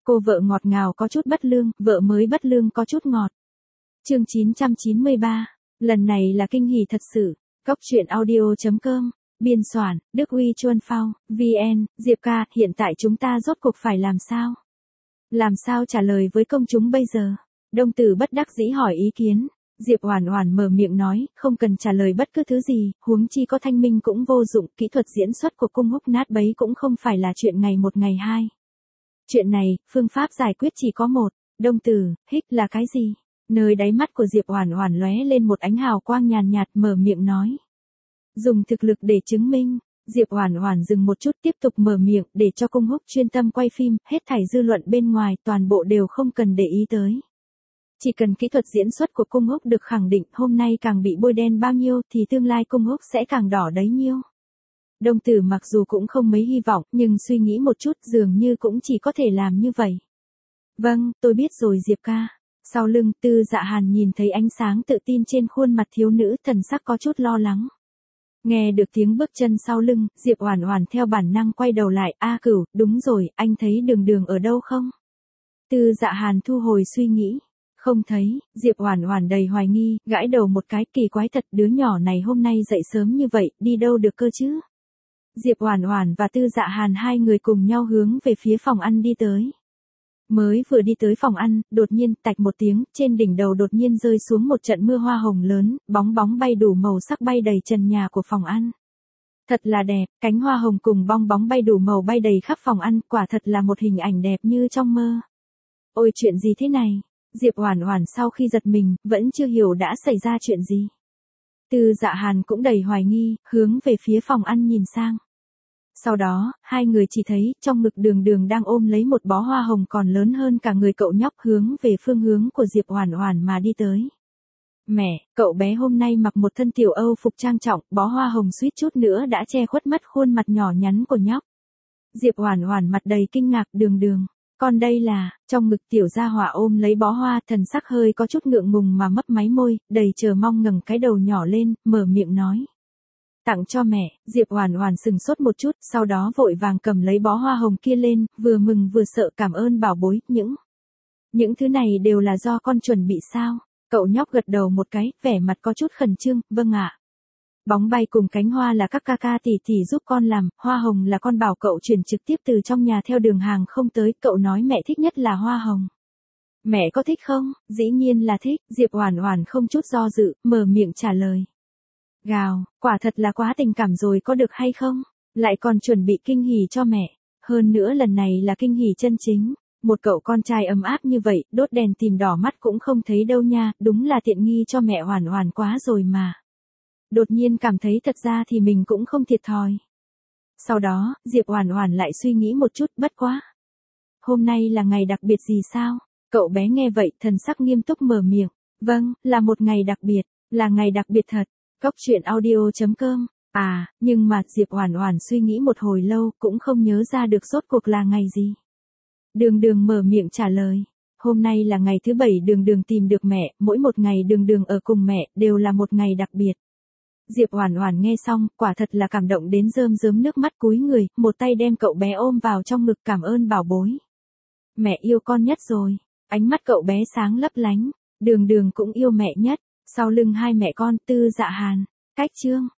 Cô vợ ngọt ngào có chút bất lương, vợ mới bất lương có chút ngọt. Chương 993. Lần này là kinh hỉ thật sự. Cốc truyện audio.com. Biên soạn, Đức Uy Chuân Phao, VN, Diệp ca, hiện tại chúng ta rốt cuộc phải làm sao? Làm sao trả lời với công chúng bây giờ? Đông Tử bất đắc dĩ hỏi ý kiến. Diệp Oản Oản mở miệng nói, không cần trả lời bất cứ thứ gì, huống chi có thanh minh cũng vô dụng, kỹ thuật diễn xuất của cung húc nát bấy cũng không phải là chuyện ngày một ngày hai. Chuyện này, phương pháp giải quyết chỉ có một. Đông Tử, hích là cái gì? Nơi đáy mắt của Diệp Oản Oản lóe lên một ánh hào quang nhàn nhạt, mở miệng nói. Dùng thực lực để chứng minh. Diệp Oản Oản dừng một chút tiếp tục mở miệng, để cho cung húc chuyên tâm quay phim, hết thảy dư luận bên ngoài toàn bộ đều không cần để ý tới. Chỉ cần kỹ thuật diễn xuất của cung húc được khẳng định, hôm nay càng bị bôi đen bao nhiêu thì tương lai cung húc sẽ càng đỏ đấy nhiêu. Đông Tử mặc dù cũng không mấy hy vọng, nhưng suy nghĩ một chút dường như cũng chỉ có thể làm như vậy. Vâng, tôi biết rồi Diệp ca. Sau lưng, Tư Dạ Hàn nhìn thấy ánh sáng tự tin trên khuôn mặt thiếu nữ, thần sắc có chút lo lắng. Nghe được tiếng bước chân sau lưng, Diệp Oản Oản theo bản năng quay đầu lại, "A Cửu, đúng rồi, anh thấy Đường Đường ở đâu không?" Tư Dạ Hàn thu hồi suy nghĩ, "Không thấy." Diệp Oản Oản đầy hoài nghi, gãi đầu một cái, kỳ quái thật, đứa nhỏ này hôm nay dậy sớm như vậy, đi đâu được cơ chứ? Diệp Oản Oản và Tư Dạ Hàn hai người cùng nhau hướng về phía phòng ăn đi tới. Mới vừa đi tới phòng ăn, đột nhiên, tạch một tiếng, trên đỉnh đầu đột nhiên rơi xuống một trận mưa hoa hồng lớn, bóng bóng bay đủ màu sắc bay đầy trần nhà của phòng ăn. Thật là đẹp, cánh hoa hồng cùng bong bóng bay đủ màu bay đầy khắp phòng ăn, quả thật là một hình ảnh đẹp như trong mơ. Ôi chuyện gì thế này? Diệp Oản Oản sau khi giật mình, vẫn chưa hiểu đã xảy ra chuyện gì. Tư Dạ Hàn cũng đầy hoài nghi, hướng về phía phòng ăn nhìn sang. Sau đó, hai người chỉ thấy, trong ngực Đường Đường đang ôm lấy một bó hoa hồng còn lớn hơn cả người cậu nhóc, hướng về phương hướng của Diệp Oản Oản mà đi tới. Mẹ, cậu bé hôm nay mặc một thân tiểu Âu phục trang trọng, bó hoa hồng suýt chút nữa đã che khuất mất khuôn mặt nhỏ nhắn của nhóc. Diệp Oản Oản mặt đầy kinh ngạc, Đường Đường, con đây là, trong ngực tiểu gia hỏa ôm lấy bó hoa, thần sắc hơi có chút ngượng ngùng mà mấp máy môi, đầy chờ mong ngẩng cái đầu nhỏ lên, mở miệng nói. Tặng cho mẹ. Diệp Oản Oản sững sốt một chút, sau đó vội vàng cầm lấy bó hoa hồng kia lên, vừa mừng vừa sợ, cảm ơn bảo bối, những thứ này đều là do con chuẩn bị sao? Cậu nhóc gật đầu một cái, vẻ mặt có chút khẩn trương, vâng ạ. Bóng bay cùng cánh hoa là các ca ca tỷ tỷ giúp con làm, hoa hồng là con bảo cậu chuyển trực tiếp từ trong nhà theo đường hàng không tới, cậu nói mẹ thích nhất là hoa hồng. Mẹ có thích không? Dĩ nhiên là thích, Diệp Oản Oản không chút do dự, mở miệng trả lời. Gào, quả thật là quá tình cảm rồi có được hay không? Lại còn chuẩn bị kinh hỉ cho mẹ. Hơn nữa lần này là kinh hỉ chân chính. Một cậu con trai ấm áp như vậy, đốt đèn tìm đỏ mắt cũng không thấy đâu nha, đúng là tiện nghi cho mẹ Oản Oản quá rồi mà. Đột nhiên cảm thấy thật ra thì mình cũng không thiệt thòi. Sau đó, Diệp Oản Oản lại suy nghĩ một chút, bất quá. Hôm nay là ngày đặc biệt gì sao? Cậu bé nghe vậy, thần sắc nghiêm túc mở miệng. Vâng, là một ngày đặc biệt, là ngày đặc biệt thật. Cốc truyện audio.com. À, nhưng mà Diệp Oản Oản suy nghĩ một hồi lâu cũng không nhớ ra được rốt cuộc là ngày gì. Đường Đường mở miệng trả lời. Hôm nay là ngày thứ 7 Đường Đường tìm được mẹ, mỗi một ngày Đường Đường ở cùng mẹ đều là một ngày đặc biệt. Diệp Oản Oản nghe xong, quả thật là cảm động đến rơm rớm nước mắt cúi người, một tay đem cậu bé ôm vào trong ngực, cảm ơn bảo bối. Mẹ yêu con nhất rồi. Ánh mắt cậu bé sáng lấp lánh. Đường Đường cũng yêu mẹ nhất. Sau lưng hai mẹ con, Tư Dạ Hàn, Cách Chương.